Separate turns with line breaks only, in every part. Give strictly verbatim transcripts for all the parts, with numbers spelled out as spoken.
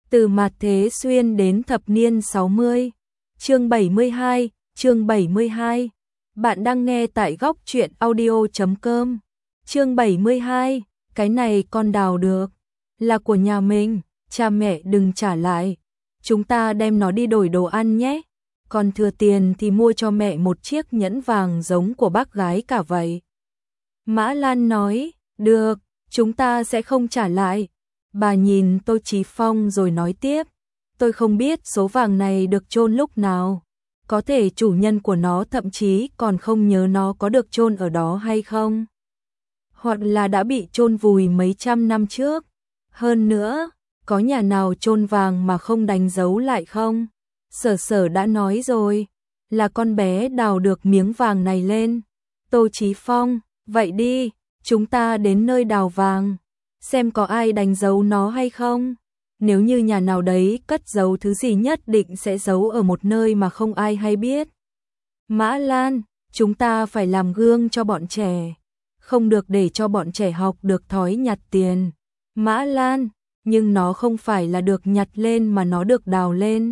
Từ mạt thế xuyên đến thập niên sáu mươi. Chương bảy mươi hai, chương bảy mươi hai. Bạn đang nghe tại góc truyện audio chấm com. Chương bảy mươi hai, cái này con đào được, là của nhà mình, cha mẹ đừng trả lại. Chúng ta đem nó đi đổi đồ ăn nhé. Còn thừa tiền thì mua cho mẹ một chiếc nhẫn vàng giống của bác gái cả vậy. Mã Lan nói, được, chúng ta sẽ không trả lại. Bà nhìn Tô Chí Phong rồi nói tiếp, tôi không biết số vàng này được chôn lúc nào. Có thể chủ nhân của nó thậm chí còn không nhớ nó có được chôn ở đó hay không. Hoặc là đã bị chôn vùi mấy trăm năm trước. Hơn nữa, có nhà nào chôn vàng mà không đánh dấu lại không? Sở Sở đã nói rồi, là con bé đào được miếng vàng này lên. Tô Chí Phong, vậy đi, chúng ta đến nơi đào vàng, xem có ai đánh dấu nó hay không. Nếu như nhà nào đấy cất giấu thứ gì nhất định sẽ giấu ở một nơi mà không ai hay biết. Mã Lan, chúng ta phải làm gương cho bọn trẻ, không được để cho bọn trẻ học được thói nhặt tiền. Mã Lan, nhưng nó không phải là được nhặt lên mà nó được đào lên.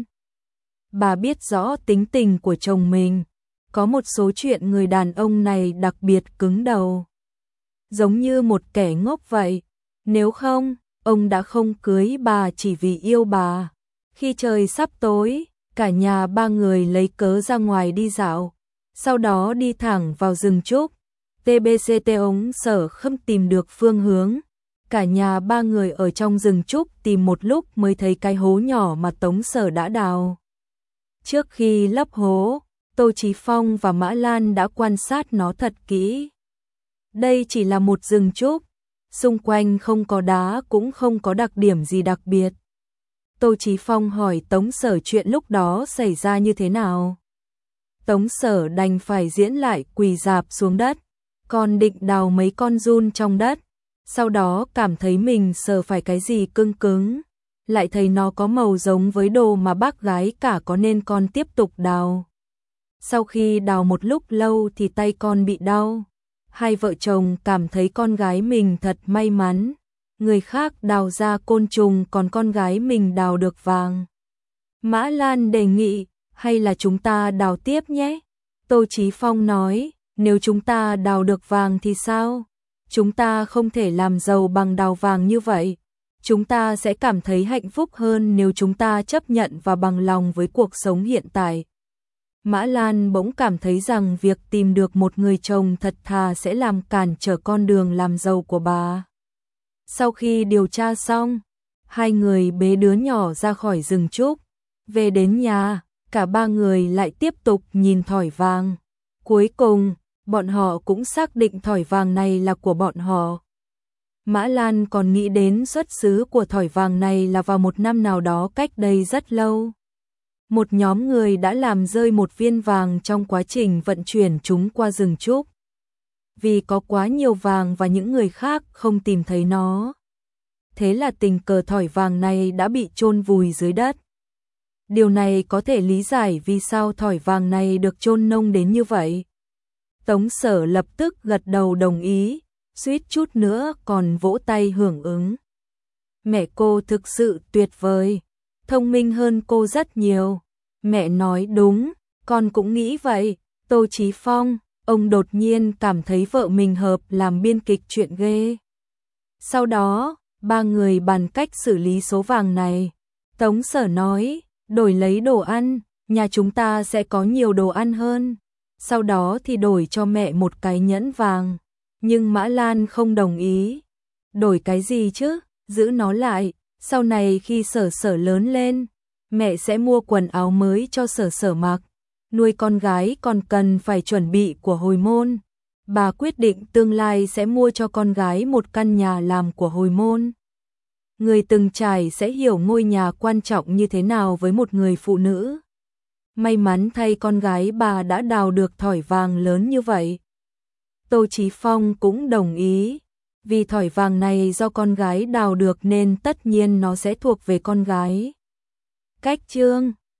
Bà biết rõ tính tình của chồng mình, có một số chuyện người đàn ông này đặc biệt cứng đầu. Giống như một kẻ ngốc vậy, nếu không, ông đã không cưới bà chỉ vì yêu bà. Khi trời sắp tối, cả nhà ba người lấy cớ ra ngoài đi dạo, sau đó đi thẳng vào rừng trúc. tê bê xê tê ống Sở không tìm được phương hướng. Cả nhà ba người ở trong rừng trúc tìm một lúc mới thấy cái hố nhỏ mà Tống Sở đã đào. Trước khi lấp hố, Tô Chí Phong và Mã Lan đã quan sát nó thật kỹ. Đây chỉ là một rừng trúc, xung quanh không có đá cũng không có đặc điểm gì đặc biệt. Tô Chí Phong hỏi Tống Sở chuyện lúc đó xảy ra như thế nào. Tống Sở đành phải diễn lại quỳ rạp xuống đất, còn định đào mấy con giun trong đất. Sau đó cảm thấy mình sờ phải cái gì cứng cứng, lại thấy nó có màu giống với đồ mà bác gái cả có nên con tiếp tục đào. Sau khi đào một lúc lâu thì tay con bị đau. Hai vợ chồng cảm thấy con gái mình thật may mắn. Người khác đào ra côn trùng còn con gái mình đào được vàng. Mã Lan đề nghị, hay là chúng ta đào tiếp nhé? Tô Chí Phong nói, nếu chúng ta đào được vàng thì sao? Chúng ta không thể làm giàu bằng đào vàng như vậy. Chúng ta sẽ cảm thấy hạnh phúc hơn nếu chúng ta chấp nhận và bằng lòng với cuộc sống hiện tại. Mã Lan bỗng cảm thấy rằng việc tìm được một người chồng thật thà sẽ làm cản trở con đường làm giàu của bà. Sau khi điều tra xong, hai người bế đứa nhỏ ra khỏi rừng trúc. Về đến nhà, cả ba người lại tiếp tục nhìn thỏi vàng. Cuối cùng, bọn họ cũng xác định thỏi vàng này là của bọn họ. Mã Lan còn nghĩ đến xuất xứ của thỏi vàng này là vào một năm nào đó cách đây rất lâu. Một nhóm người đã làm rơi một viên vàng trong quá trình vận chuyển chúng qua rừng trúc. Vì có quá nhiều vàng và những người khác không tìm thấy nó. Thế là tình cờ thỏi vàng này đã bị chôn vùi dưới đất. Điều này có thể lý giải vì sao thỏi vàng này được chôn nông đến như vậy. Tống Sở lập tức gật đầu đồng ý, suýt chút nữa còn vỗ tay hưởng ứng. Mẹ cô thực sự tuyệt vời, thông minh hơn cô rất nhiều. Mẹ nói đúng, con cũng nghĩ vậy. Tô Chí Phong, ông đột nhiên cảm thấy vợ mình hợp làm biên kịch chuyện ghê. Sau đó, ba người bàn cách xử lý số vàng này. Tống Sở nói, đổi lấy đồ ăn, nhà chúng ta sẽ có nhiều đồ ăn hơn. Sau đó thì đổi cho mẹ một cái nhẫn vàng. Nhưng Mã Lan không đồng ý. Đổi cái gì chứ, giữ nó lại, sau này khi Sở Sở lớn lên, mẹ sẽ mua quần áo mới cho Sở Sở mặc. Nuôi con gái còn cần phải chuẩn bị của hồi môn. Bà quyết định tương lai sẽ mua cho con gái một căn nhà làm của hồi môn. Người từng trải sẽ hiểu ngôi nhà quan trọng như thế nào với một người phụ nữ. May mắn thay con gái bà đã đào được thỏi vàng lớn như vậy. Tô Chí Phong cũng đồng ý. Vì thỏi vàng này do con gái đào được nên tất nhiên nó sẽ thuộc về con gái. Cách chương